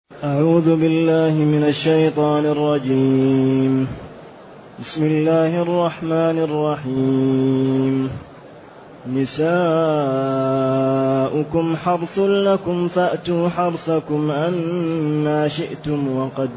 أعوذ بالله من الشيطان الرجيم. بسم الله الرحمن الرحيم. نساؤكم حرث لكم فأتوا حرثكم أنى شئتم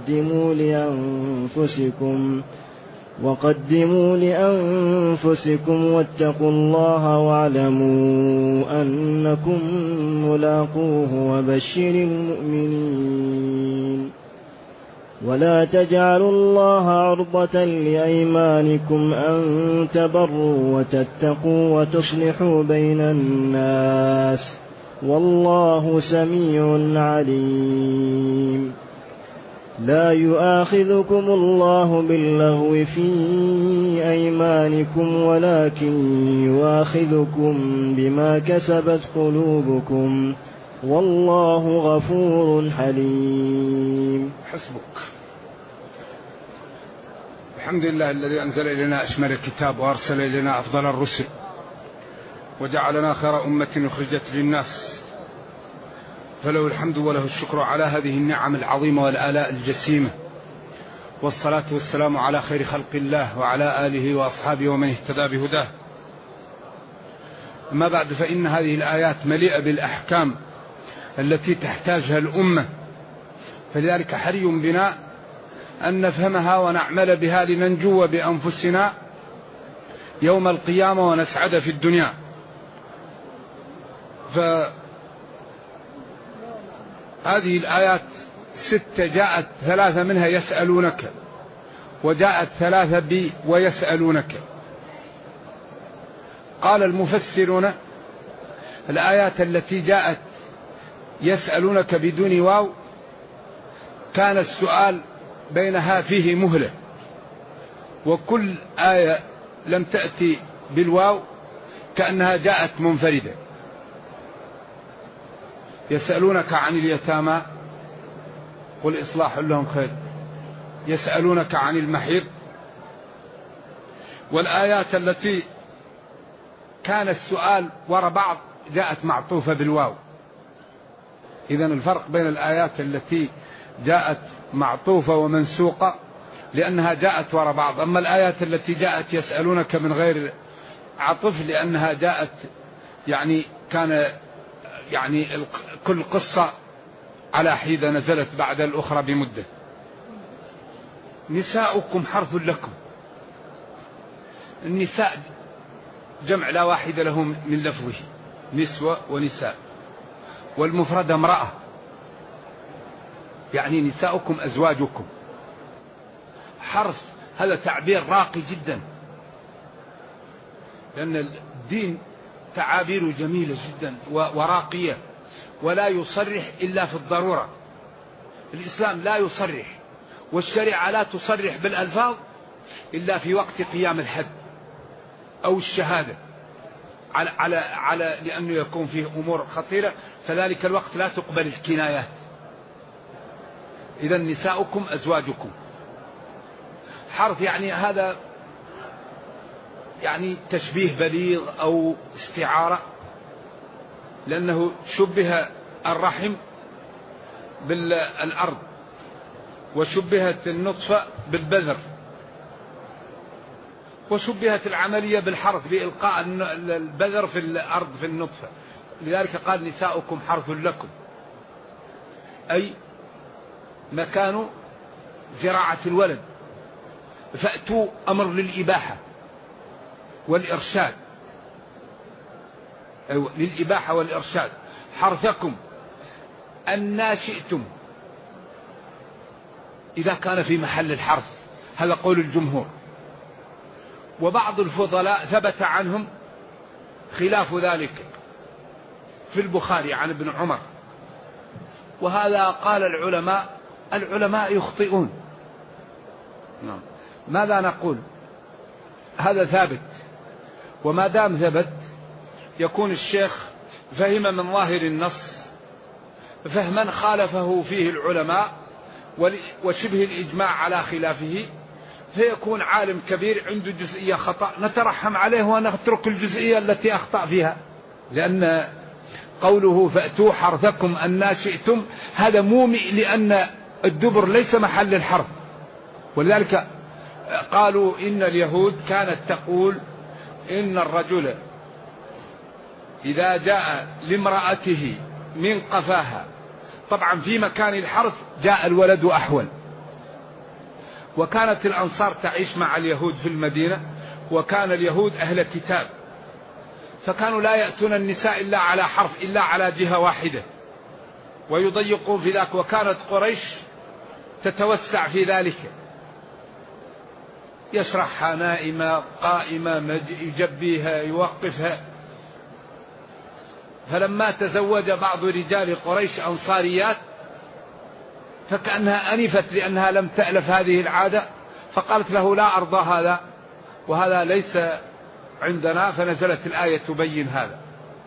وقدموا لأنفسكم واتقوا الله واعلموا أنكم ملاقوه وبشر المؤمنين. ولا تجعلوا الله عرضة لأيمانكم أن تبروا وتتقوا وتصلحوا بين الناس والله سميع عليم. لا يؤاخذكم الله باللغو في أيمانكم ولكن يؤاخذكم بما كسبت قلوبكم والله غفور حليم. حسبك. الحمد لله الذي أنزل إلينا أشمل الكتاب وأرسل إلينا أفضل الرسل وجعلنا خير أمة أخرجت للناس، فله الحمد وله الشكر على هذه النعم العظيمة والآلاء الجسيمة، والصلاة والسلام على خير خلق الله وعلى آله وأصحابه ومن اهتدى بهداه. أما بعد، فإن هذه الآيات مليئة بالأحكام التي تحتاجها الأمة، فلذلك حري بنا أن نفهمها ونعمل بها لننجو بأنفسنا يوم القيامة ونسعد في الدنيا. فهذه الآيات 6 جاءت 3 منها يسألونك، وجاءت 3 ويسألونك. قال المفسرون الآيات التي جاءت يسألونك بدون واو كان السؤال بينها فيه مهلة، وكل آية لم تأتي بالواو كأنها جاءت منفردة. يسألونك عن اليتامى قل إصلاح لهم خير، يسألونك عن المحيض. والآيات التي كان السؤال وراء بعض جاءت معطوفة بالواو. إذن الفرق بين الآيات التي جاءت معطوفة ومنسوقة لأنها جاءت وراء بعض، أما الآيات التي جاءت يسألونك من غير عطف لأنها جاءت كان كل قصة على حيدة نزلت بعد الأخرى بمدة. نساؤكم حرث لكم. النساء جمع لا واحد له من لفظه، نسوة ونساء، والمفرد امرأة، يعني نساؤكم أزواجكم. حرث هذا تعبير راقي جدا، لأن الدين تعابير جميلة جدا وراقية، ولا يصرح إلا في الضرورة. الإسلام لا يصرح، والشريعة لا تصرح بالألفاظ إلا في وقت قيام الحد أو الشهادة لأنه يكون فيه أمور خطيرة، فذلك الوقت لا تقبل الكنايات. إذا نساؤكم أزواجكم. حرث هذا تشبيه بليغ أو استعارة، لأنه شبه الرحم بالأرض، وشبهت النطفة بالبذر، وشبهت العملية بالحرث بإلقاء البذر في الأرض في النطفة. لذلك قال نساؤكم حرث لكم، أي مكان زراعة الولد، فأتوا أمر للإباحة والإرشاد، للإباحة والإرشاد. حرثكم أنى شئتم، إذا كان في محل الحرث، هذا قول الجمهور. وبعض الفضلاء ثبت عنهم خلاف ذلك في البخاري عن ابن عمر، وهذا قال العلماء يخطئون. ماذا نقول؟ هذا ثابت، وما دام ثبت يكون الشيخ فهم من ظاهر النص فهما خالفه فيه العلماء وشبه الإجماع على خلافه، فيكون عالم كبير عنده جزئية خطأ نترحم عليه ونترك الجزئية التي أخطأ فيها، لأن قوله فأتوا حرثكم أن شئتم هذا مومئ لأن الدبر ليس محل الحرث. ولذلك قالوا إن اليهود كانت تقول إن الرجل إذا جاء لامرأته من قفاها، طبعا في مكان الحرث جاء الولد أحول. وكانت الأنصار تعيش مع اليهود في المدينة، وكان اليهود أهل كتاب، فكانوا لا يأتون النساء إلا على حرف، إلا على جهة واحدة، ويضيقون في ذلك. وكانت قريش تتوسع في ذلك، يشرحها نائمة قائمة، يجبيها يوقفها. فلما تزوج بعض رجال قريش أنصاريات فكأنها أنفت لأنها لم تألف هذه العادة، فقالت له لا أرضى هذا، وهذا ليس عندنا. فنزلت الآية تبين هذا.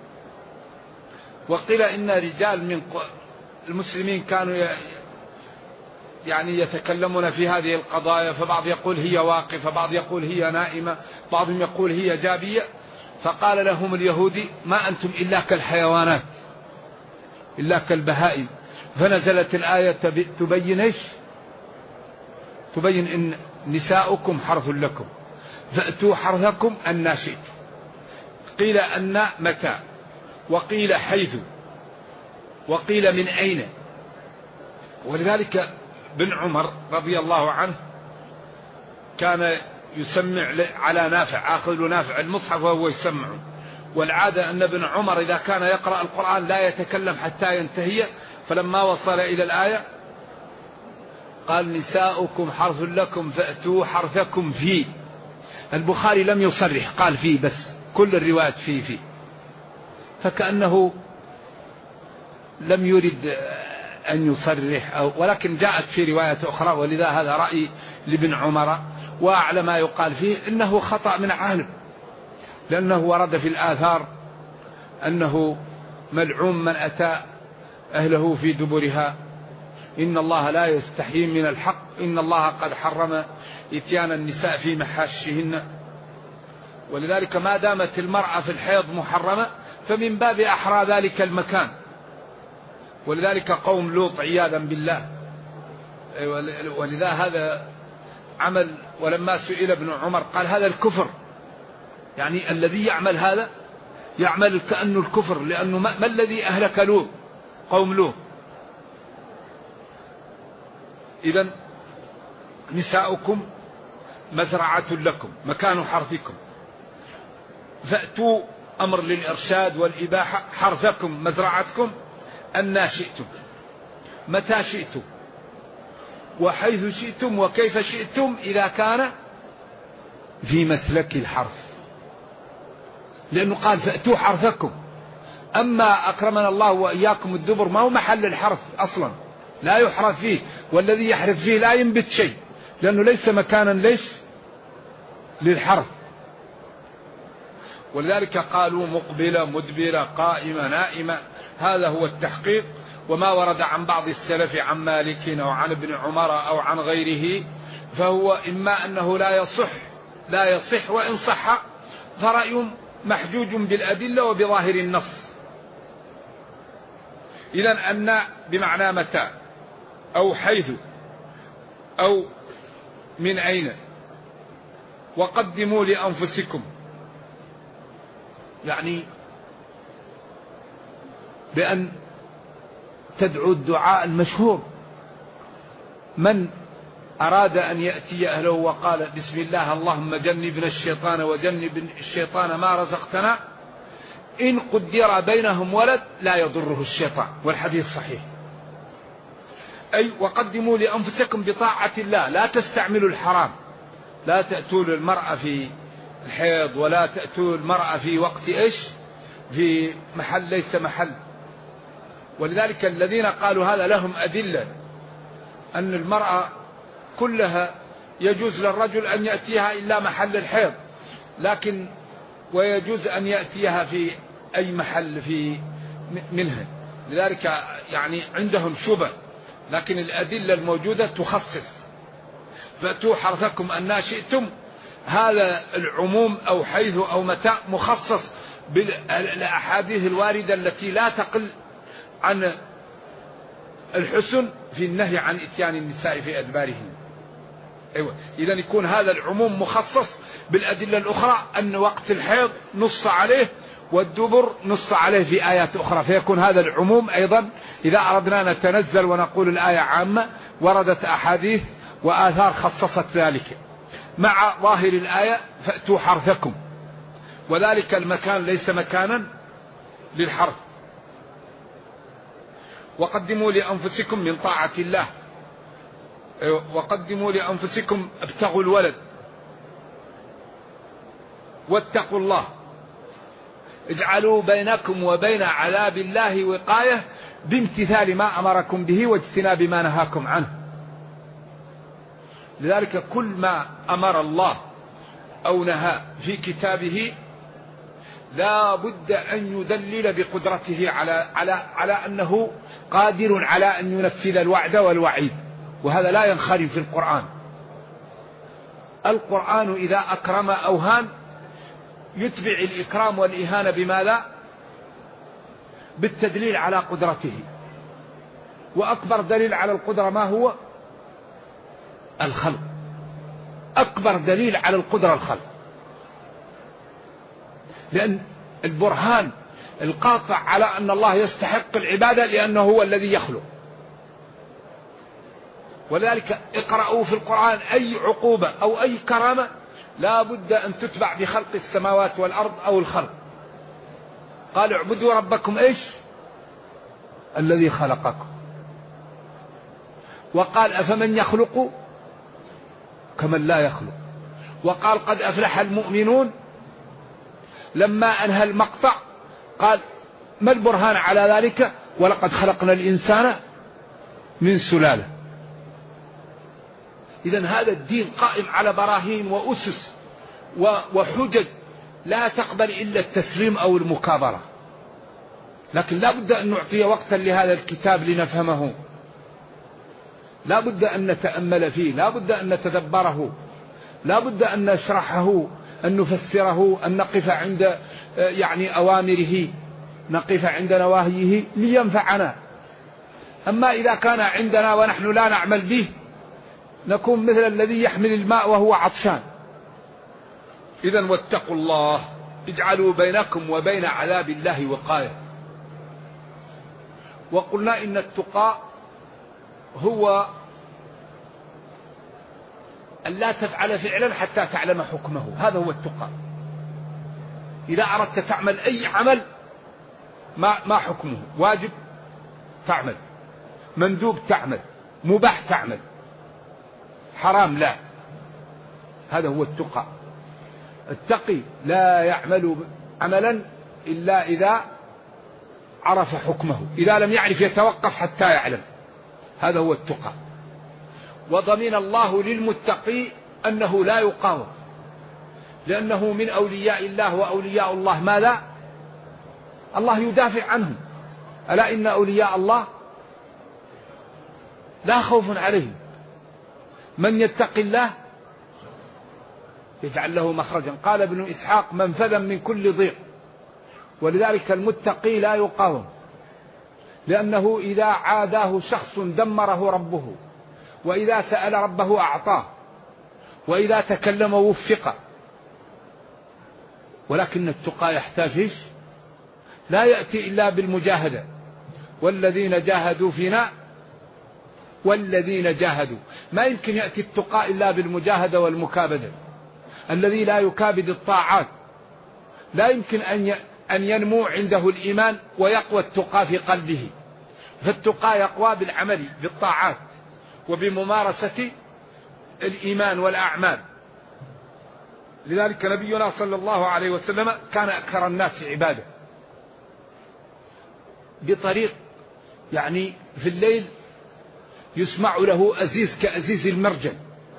وقيل إن رجال من المسلمين كانوا يعني يتكلمون في هذه القضايا، فبعض يقول هي واقفة، بعض يقول هي نائمة، بعضهم يقول هي جابية. فقال لهم اليهودي ما أنتم إلا كالحيوانات، إلا كالبهائم. فنزلت الآية تبين إيش؟ تبين إن نساؤكم حرث لكم فأتوا حرثكم أن شئتم. قيل أن متى، وقيل حيث، وقيل من أين. ولذلك بن عمر رضي الله عنه كان يسمع على نافع، آخذ نافع المصحف وهو يسمع. والعادة أن ابن عمر إذا كان يقرأ القرآن لا يتكلم حتى ينتهي. فلما وصل إلى الآية قال نساؤكم حرث لكم فأتوا حرثكم فيه. البخاري لم يصرح، قال فيه بس، كل الروايات فيه. فكأنه لم يرد أن يصرح ولكن جاءت في رواية أخرى. ولذا هذا رأي لابن عمر. وأعلى ما يقال فيه إنه خطأ من عالم، لأنه ورد في الآثار أنه ملعون من أتى أهله في دبرها، إن الله لا يستحيي من الحق، إن الله قد حرم إتيان النساء في محاشهن. ولذلك ما دامت المرأة في الحيض محرمة فمن باب أحرى ذلك المكان. ولذلك قوم لوط عياذا بالله، ولذا هذا عمل. ولما سئل ابن عمر قال هذا الكفر، يعني الذي يعمل هذا يعمل كأنه الكفر، لأنه ما الذي أهلك لوط؟ قوم لوط. إذن نساؤكم مزرعة لكم مكان حرثكم، فأتوا أمر للإرشاد والإباحة، حرثكم مزرعتكم أن شئتم، متى شئتم، وحيث شئتم، وكيف شئتم، إذا كان في مسلك الحرث. لأنه قال فأتوا حرثكم. أما أكرمنا الله وإياكم الدبر ما هو محل الحرث أصلا، لا يحرث فيه، والذي يحرث فيه لا ينبت شيء، لأنه ليس مكانا ليش للحرث. ولذلك قالوا مقبلة مدبرة قائمة نائمة. هذا هو التحقيق. وما ورد عن بعض السلف عن مالك أو عن ابن عمر أو عن غيره فهو إما أنه لا يصح وإن صح فرأي محجوج بالأدلة وبظاهر النص. إذن أن بمعنى متى أو حيث أو من أين. وقدموا لأنفسكم، يعني بأن تدعو الدعاء المشهور. من أراد أن يأتي أهله وقال بسم الله اللهم جنبنا الشيطان وجنب الشيطان ما رزقتنا، إن قدر بينهم ولد لا يضره الشيطان، والحديث صحيح. أي وقدموا لأنفسكم بطاعة الله، لا تستعملوا الحرام، لا تأتوا المرأة في الحيض، ولا تأتوا المرأة في وقت إيش، في محل ليس محل. ولذلك الذين قالوا هذا لهم أدلة أن المرأة كلها يجوز للرجل أن يأتيها إلا محل الحيض، لكن ويجوز أن يأتيها في أي محل في منها. لذلك يعني عندهم شبه، لكن الأدلة الموجودة تخصص. فأتوا حرثكم أن شئتم، هذا العموم أو حيث أو متى مخصص بالأحاديث الواردة التي لا تقل عن الحسن في النهي عن إتيان النساء في أدبارهن. أيوة. إذا يكون هذا العموم مخصص بالأدلة الأخرى، أن وقت الحيض نص عليه والدبر نص عليه في آيات أخرى، فيكون هذا العموم أيضا إذا أردنا نتنزل ونقول الآية عامة وردت أحاديث وآثار خصصت ذلك مع ظاهر الآية فأتوا حرثكم، وذلك المكان ليس مكانا للحرث. وقدموا لأنفسكم من طاعة الله، وقدموا لأنفسكم ابتغوا الولد واتقوا الله، اجعلوا بينكم وبين عذاب الله وقاية بامتثال ما أمركم به واجتناب ما نهاكم عنه. لذلك كل ما أمر الله أو نهى في كتابه لا بد أن يدلل بقدرته على أنه قادر على أن ينفذ الوعد والوعيد، وهذا لا ينخرم في القرآن. القرآن إذا أكرم أو هان يتبع الإكرام والإهانة بماذا؟ بالتدليل على قدرته. وأكبر دليل على القدرة ما هو؟ الخلق. أكبر دليل على القدرة الخلق، لأن البرهان القاطع على أن الله يستحق العبادة لأنه هو الذي يخلق. ولذلك اقرأوا في القرآن أي عقوبة أو أي كرامة لا بد أن تتبع بخلق السماوات والأرض أو الخلق. قال اعبدوا ربكم إيش؟ الذي خلقكم. وقال أفمن يخلق كمن لا يخلق. وقال قد أفلح المؤمنون. لما أنهى المقطع قال ما البرهان على ذلك؟ ولقد خلقنا الإنسان من سلالة. إذن هذا الدين قائم على براهين وأسس وحجج لا تقبل إلا التسليم أو المكابرة. لكن لا بد أن نعطي وقتا لهذا الكتاب لنفهمه، لا بد أن نتأمل فيه، لا بد أن نتدبره، لا بد أن نشرحه، أن نفسره، أن نقف عند أوامره، نقف عند نواهيه لينفعنا. أما إذا كان عندنا ونحن لا نعمل به نكون مثل الذي يحمل الماء وهو عطشان. إذن واتقوا الله اجعلوا بينكم وبين عذاب الله وقاية. وقلنا إن التقى هو أن لا تفعل فعلا حتى تعلم حكمه، هذا هو التقى. إذا أردت تعمل أي عمل ما حكمه؟ واجب تعمل، مندوب تعمل، مباح تعمل، حرام لا. هذا هو التقى. التقي لا يعمل عملا إلا إذا عرف حكمه، إذا لم يعرف يتوقف حتى يعلم. هذا هو التقى. وضمن الله للمتقي أنه لا يقاوم، لأنه من أولياء الله، وأولياء الله ماذا؟ الله يدافع عنهم. ألا إن أولياء الله لا خوف عليهم، من يتق الله يجعل له مخرجا. قال ابن إسحاق منفذا من كل ضيق. ولذلك المتقي لا يقاوم، لأنه إذا عاداه شخص دمره ربه، وإذا سأل ربه أعطاه، وإذا تكلم وفق. ولكن التقى يحتاج لا يأتي إلا بالمجاهدة. والذين جاهدوا فينا، والذين جاهدوا، ما يمكن يأتي التقى إلا بالمجاهدة والمكابدة. الذي لا يكابد الطاعات لا يمكن أن ينمو عنده الإيمان ويقوى التقى في قلبه. فالتقى يقوى بالعمل بالطاعات وبممارسة الإيمان والأعمال. لذلك نبينا صلى الله عليه وسلم كان أكثر الناس عبادة، بطريق في الليل يسمع له أزيز كأزيز المرجل،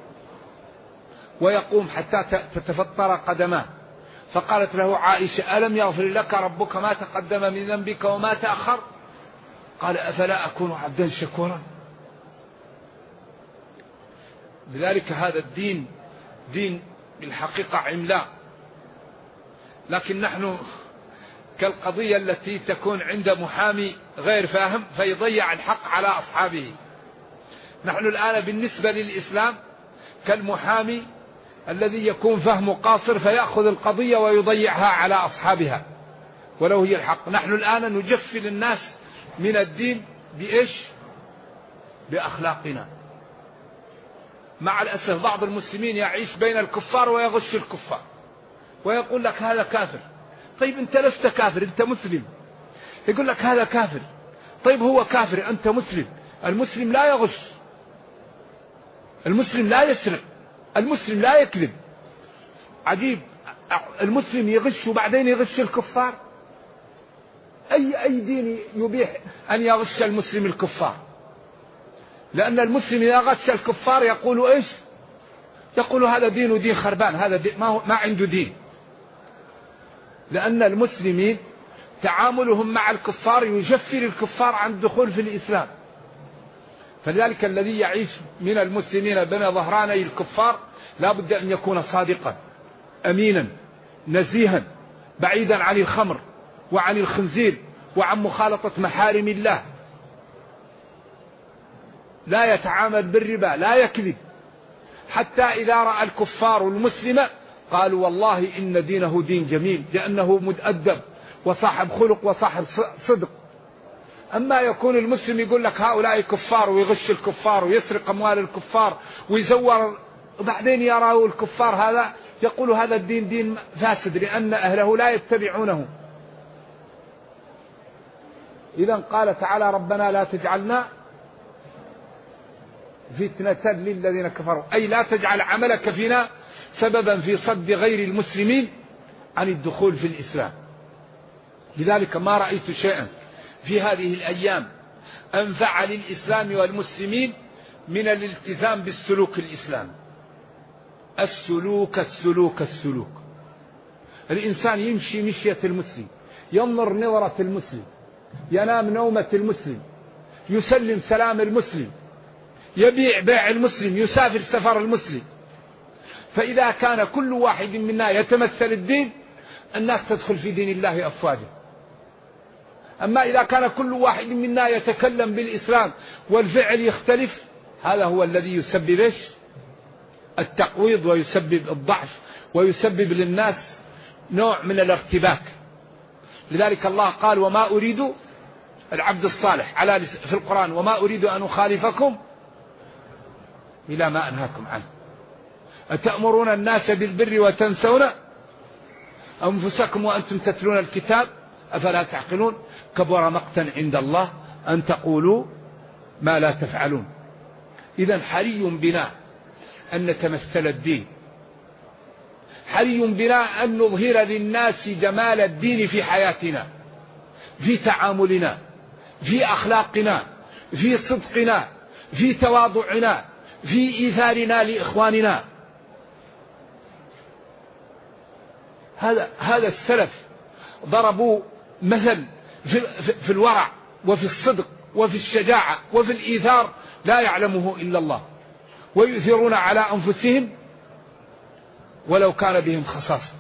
ويقوم حتى تتفطر قدماه. فقالت له عائشة ألم يغفر لك ربك ما تقدم من ذنبك وما تأخر؟ قال أفلا أكون عبدا شكورا. لذلك هذا الدين دين بالحقيقة عملاق، لكن نحن كالقضية التي تكون عند محامي غير فاهم فيضيع الحق على أصحابه. نحن الآن بالنسبة للإسلام كالمحامي الذي يكون فهمه قاصر فيأخذ القضية ويضيعها على أصحابها ولو هي الحق. نحن الآن نجفل الناس من الدين بإيش؟ بأخلاقنا. مع الأسف بعض المسلمين يعيش بين الكفار ويغش الكفار ويقول لك هذا كافر. طيب أنت لست كافر، أنت مسلم. يقول لك هذا كافر. طيب هو كافر، أنت مسلم. المسلم لا يغش، المسلم لا يسرق، المسلم لا يكذب. عجيب، المسلم يغش وبعدين يغش الكفار. أي دين يبيح أن يغش المسلم الكفار؟ لأن المسلم إذا غش الكفار يقول إيش؟ يقول هذا دين خربان، هذا دين ما عنده دين. لأن المسلمين تعاملهم مع الكفار يجفل الكفار عن الدخول في الإسلام. فلذلك الذي يعيش من المسلمين بين ظهراني الكفار لا بد أن يكون صادقا أمينا نزيها بعيدا عن الخمر وعن الخنزير وعن مخالطة محارم الله، لا يتعامل بالربا، لا يكذب. حتى إذا رأى الكفار المسلم قالوا والله إن دينه دين جميل لأنه متأدب وصاحب خلق وصاحب صدق. أما يكون المسلم يقول لك هؤلاء كفار ويغش الكفار ويسرق أموال الكفار ويزور، وبعدين يراه الكفار هذا يقول هذا الدين دين فاسد لأن أهله لا يتبعونه. إذا قال تعالى ربنا لا تجعلنا فتنة للذين كفروا، أي لا تجعل عملك فينا سببا في صد غير المسلمين عن الدخول في الإسلام. لذلك ما رأيت شيئا في هذه الأيام أنفع للإسلام والمسلمين من الالتزام بالسلوك الإسلامي. السلوك الإنسان يمشي مشية المسلم، ينظر نظرة المسلم، ينام نومة المسلم، يسلم سلام المسلم، يبيع بيع المسلم، يسافر سفر المسلم. فإذا كان كل واحد منا يتمثل الدين الناس تدخل في دين الله أفواجا. أما إذا كان كل واحد منا يتكلم بالإسلام والفعل يختلف هذا هو الذي يسبب التقويض ويسبب الضعف ويسبب للناس نوع من الارتباك. لذلك الله قال وما أريد العبد الصالح في القرآن وما أريد أن أخالفكم إلى ما أنهاكم عنه أتأمرون الناس بالبر وتنسون أنفسكم وأنتم تتلون الكتاب أفلا تعقلون كبر مقتا عند الله أن تقولوا ما لا تفعلون. إذن حري بنا أن نتمثل الدين، حري بنا أن نظهر للناس جمال الدين في حياتنا، في تعاملنا، في أخلاقنا، في صدقنا، في تواضعنا، في إيثارنا لإخواننا. هذا السلف ضربوا مثل في الورع وفي الصدق وفي الشجاعة وفي الإيثار لا يعلمه إلا الله، ويؤثرون على أنفسهم ولو كان بهم خصاصة،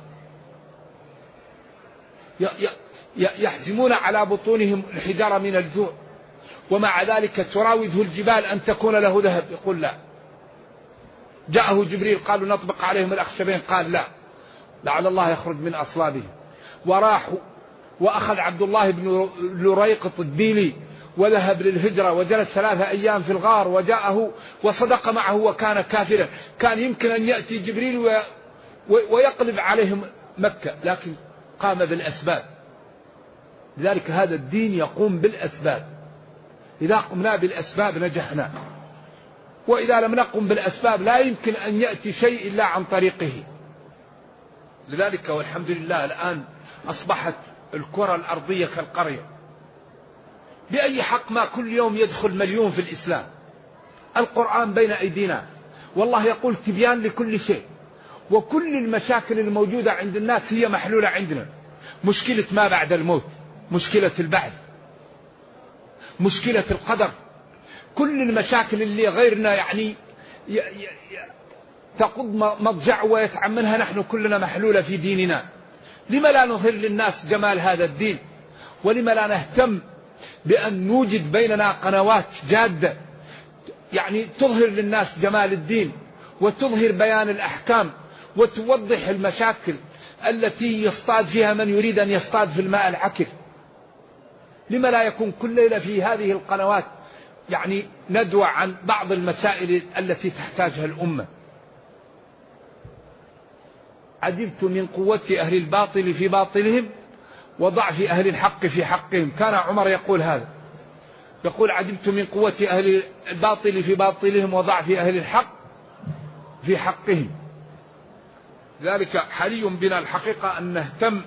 يحزمون على بطونهم الحجارة من الجوع ومع ذلك تراوده الجبال أن تكون له ذهب يقول لا. جاءه جبريل قالوا نطبق عليهم الأخشبين قال لا لعل الله يخرج من أصلابهم. وراحوا وأخذ عبد الله بن لريقط الديلي وذهب للهجرة وجلس 3 أيام في الغار وجاءه وصدق معه وكان كافرا. كان يمكن أن يأتي جبريل ويقلب عليهم مكة لكن قام بالأسباب. لذلك هذا الدين يقوم بالأسباب، إذا قمنا بالأسباب نجحنا، وإذا لم نقم بالأسباب لا يمكن أن يأتي شيء إلا عن طريقه. لذلك والحمد لله الآن أصبحت الكرة الأرضية كالقرية، بأي حق ما كل يوم يدخل مليون في الإسلام. القرآن بين أيدينا والله يقول تبيان لكل شيء، وكل المشاكل الموجودة عند الناس هي محلولة عندنا. مشكلة ما بعد الموت، مشكلة البعث، مشكلة القدر، كل المشاكل اللي غيرنا يعني تقض مضجع ويتعملها نحن كلنا محلولة في ديننا. لما لا نظهر للناس جمال هذا الدين؟ ولما لا نهتم بأن نوجد بيننا قنوات جادة يعني تظهر للناس جمال الدين وتظهر بيان الأحكام وتوضح المشاكل التي يصطاد فيها من يريد أن يصطاد في الماء العكر؟ لما لا يكون كل ليلة في هذه القنوات يعني ندوة عن بعض المسائل التي تحتاجها الأمة؟ عجبت من قوة أهل الباطل في باطلهم وضعف أهل الحق في حقهم. كان عمر يقول هذا، يقول عجبت من قوة أهل الباطل في باطلهم وضعف أهل الحق في حقهم. ذلك حري بنا الحقيقة أن نهتم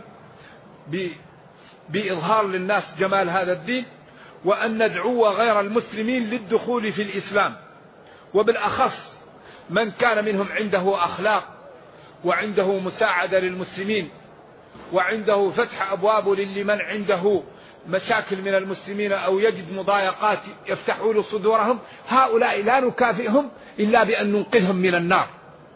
بإظهار للناس جمال هذا الدين، وأن ندعو غير المسلمين للدخول في الإسلام، وبالأخص من كان منهم عنده أخلاق وعنده مساعدة للمسلمين وعنده فتح أبواب لمن عنده مشاكل من المسلمين أو يجد مضايقات يفتحوا له صدورهم. هؤلاء لا نكافئهم إلا بأن ننقذهم من النار.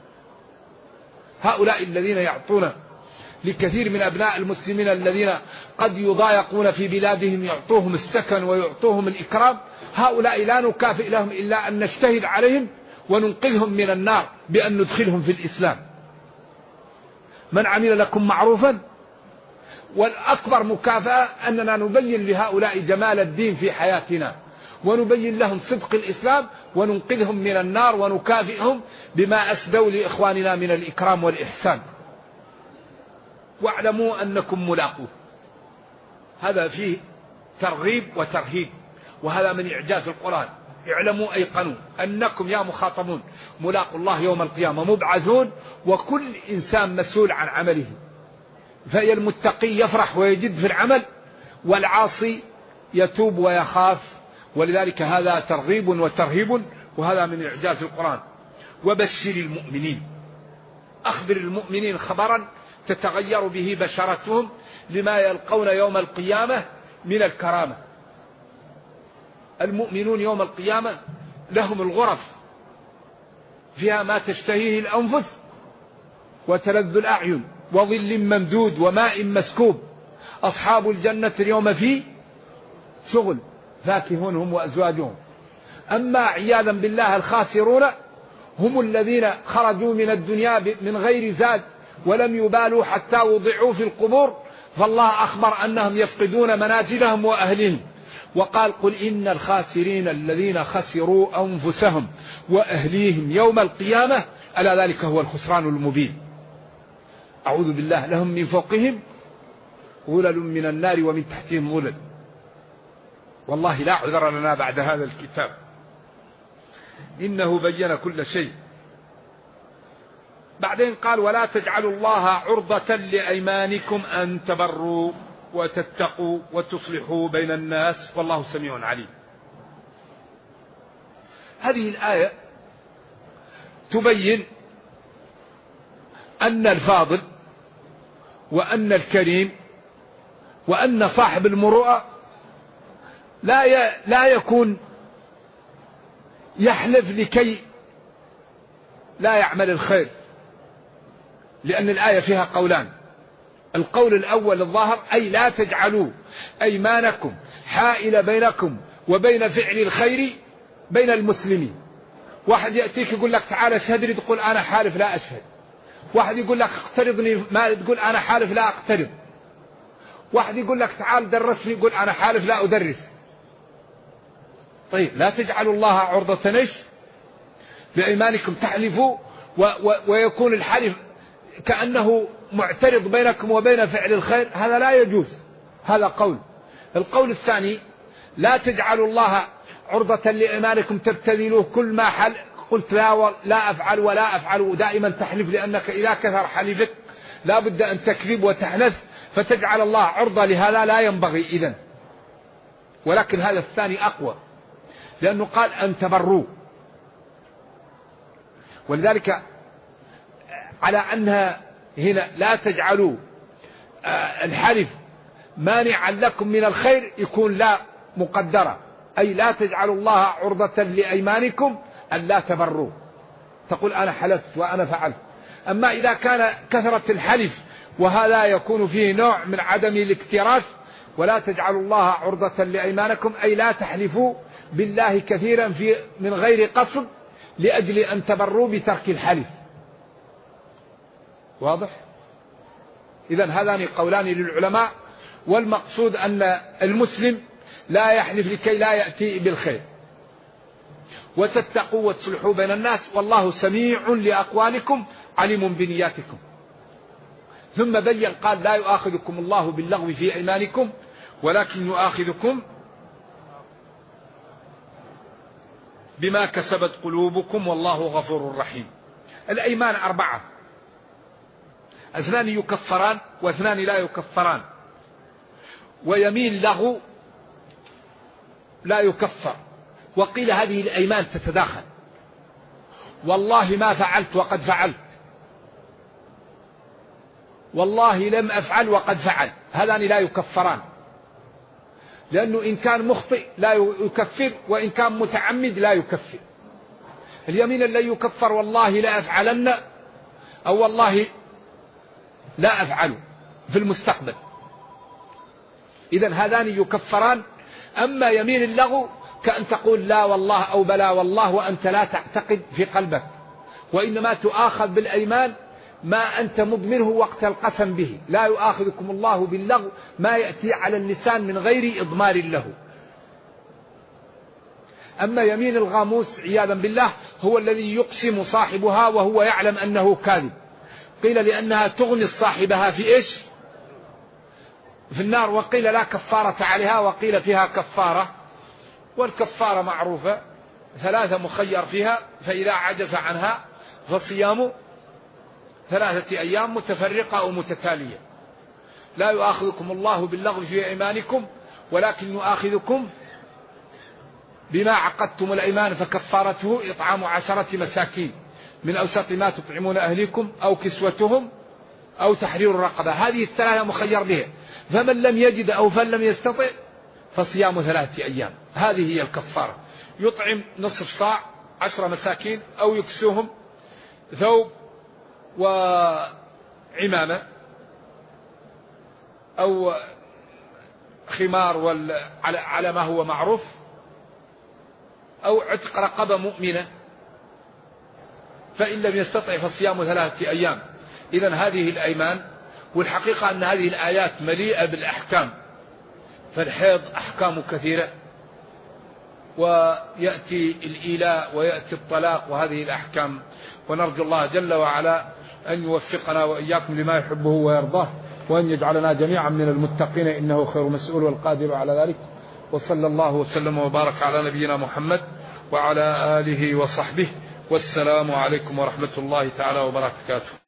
هؤلاء الذين يعطون لكثير من أبناء المسلمين الذين قد يضايقون في بلادهم يعطوهم السكن ويعطوهم الإكرام، هؤلاء لا نكافئ لهم إلا أن نجتهد عليهم وننقذهم من النار بأن ندخلهم في الإسلام. من عمل لكم معروفا، والأكبر مكافأة أننا نبين لهؤلاء جمال الدين في حياتنا ونبين لهم صدق الإسلام وننقذهم من النار ونكافئهم بما أسدوا لإخواننا من الإكرام والإحسان. واعلموا أنكم ملاقوه. هذا فيه ترغيب وترهيب، وهذا من إعجاز القرآن. اعلموا أيقنوا أنكم يا مخاطبون ملاقوا الله يوم القيامة مبعثون، وكل إنسان مسؤول عن عمله. فهي المتقي يفرح ويجد في العمل، والعاصي يتوب ويخاف. ولذلك هذا ترغيب وترهيب، وهذا من إعجاز القرآن. وبشر المؤمنين، أخبر المؤمنين خبرا تتغير به بشرتهم لما يلقون يوم القيامة من الكرامة. المؤمنون يوم القيامة لهم الغرف فيها ما تشتهيه الأنفس وتلذ الأعين وظل ممدود وماء مسكوب. أصحاب الجنة اليوم في شغل فاكهون هم وأزواجهم. أما عياذا بالله الخاسرون هم الذين خرجوا من الدنيا من غير زاد ولم يبالوا حتى وضعوا في القبور، فالله أخبر أنهم يفقدون منازلهم وأهلهم، وقال قل إن الخاسرين الذين خسروا أنفسهم وأهليهم يوم القيامة ألا ذلك هو الخسران المبين. أعوذ بالله. لهم من فوقهم غلل من النار ومن تحتهم غلل. والله لا عذر لنا بعد هذا الكتاب، إنه بين كل شيء. بعدين قال ولا تجعلوا الله عرضة لأيمانكم أن تبروا وتتقوا وتصلحوا بين الناس والله سميع عليم. هذه الآية تبين أن الفاضل وأن الكريم وأن صاحب المروءة لا يكون يحلف لكي لا يعمل الخير، لأن الآية فيها قولان. القول الأول الظاهر أي لا تجعلوا أيمانكم حائل بينكم وبين فعل الخير بين المسلمين. واحد يأتيك يقول لك تعال اشهد لي، تقول أنا حالف لا أشهد. واحد يقول لك اقترضني ما تقول أنا حالف لا أقترض. واحد يقول لك تعال درسني، يقول أنا حالف لا أدرس. طيب لا تجعلوا الله عرضة لأيمانكم تحلفوا ويكون الحلف كأنه معترض بينكم وبين فعل الخير، هذا لا يجوز. هذا قول. القول الثاني لا تجعلوا الله عرضة لأيمانكم تبتذلوه كل ما قلت لا أفعل ولا أفعل، دائما تحلف، لأنك إذا كثر حلفك لا بد أن تكذب وتحنث، فتجعل الله عرضة لهذا لا ينبغي إذن. ولكن هذا الثاني أقوى، لأنه قال أن تبروا. ولذلك على أنها هنا لا تجعلوا الحلف مانعا لكم من الخير يكون لا مقدرة، أي لا تجعلوا الله عرضة لأيمانكم أن لا تبروا، تقول أنا حلفت وأنا فعلت. أما إذا كان كثرة الحلف وهذا يكون فيه نوع من عدم الاكتراث. ولا تجعلوا الله عرضة لأيمانكم، أي لا تحلفوا بالله كثيرا من غير قصد لأجل أن تبروا بترك الحلف. واضح؟ إذن هذان قولان للعلماء، والمقصود أن المسلم لا يحلف لكي لا يأتي بالخير، وتتقوا وتصلحوا بين الناس، والله سميع لأقوالكم عليم بنياتكم. ثم بين قال: لا يؤاخذكم الله باللغو في أيمانكم ولكن يؤاخذكم بما كسبت قلوبكم والله غفور رحيم. الأيمان 4، 2 يكفران و2 لا يكفران. ويمين لغو لا يكفر. وقيل هذه الأيمان تتداخل: والله ما فعلت وقد فعلت، والله لم أفعل وقد فعل. هذان لا يكفران، لأنه إن كان مخطئ لا يكفر، وإن كان متعمد لا يكفر. اليمين الذي يكفر: والله لا أفعلن، أو والله لا أفعل في المستقبل. إذن هذان يكفران. أما يمين اللغو كأن تقول لا والله أو بلا والله وأنت لا تعتقد في قلبك، وإنما تؤاخذ بالأيمان ما أنت مضمره وقت القسم به. لا يؤاخذكم الله باللغو ما يأتي على اللسان من غير إضمار له. أما يمين الغاموس عياذا بالله هو الذي يقسم صاحبها وهو يعلم أنه كاذب. قيل لأنها تغني صاحبها في إيش؟ في النار. وقيل لا كفارة عليها، وقيل فيها كفارة. والكفارة معروفة 3 مخير فيها، فإذا عجز عنها فصيام 3 أيام متفرقة أو متتالية. لا يؤاخذكم الله باللغو في أيمانكم ولكن يؤاخذكم بما عقدتم الأيمان، فكفارته إطعام 10 مساكين من أوسط ما تطعمون أهليكم أو كسوتهم أو تحرير رقبة. هذه 3 مخير بها. فمن لم يجد أو فمن لم يستطع فصيام 3 أيام. هذه هي الكفارة. يطعم نصف صاع 10 مساكين، أو يكسوهم ثوب وعمامة أو خمار على ما هو معروف، أو عتق رقبة مؤمنة. فإن لم يستطع فصيام 3 أيام. إذن هذه الأيمان. والحقيقة أن هذه الآيات مليئة بالأحكام، فالحيض أحكام كثيرة، ويأتي الإيلاء ويأتي الطلاق وهذه الأحكام. ونرجو الله جل وعلا أن يوفقنا وإياكم لما يحبه ويرضاه، وأن يجعلنا جميعا من المتقين، إنه خير مسؤول والقادر على ذلك. وصلى الله وسلم وبارك على نبينا محمد وعلى آله وصحبه، والسلام عليكم ورحمة الله تعالى وبركاته.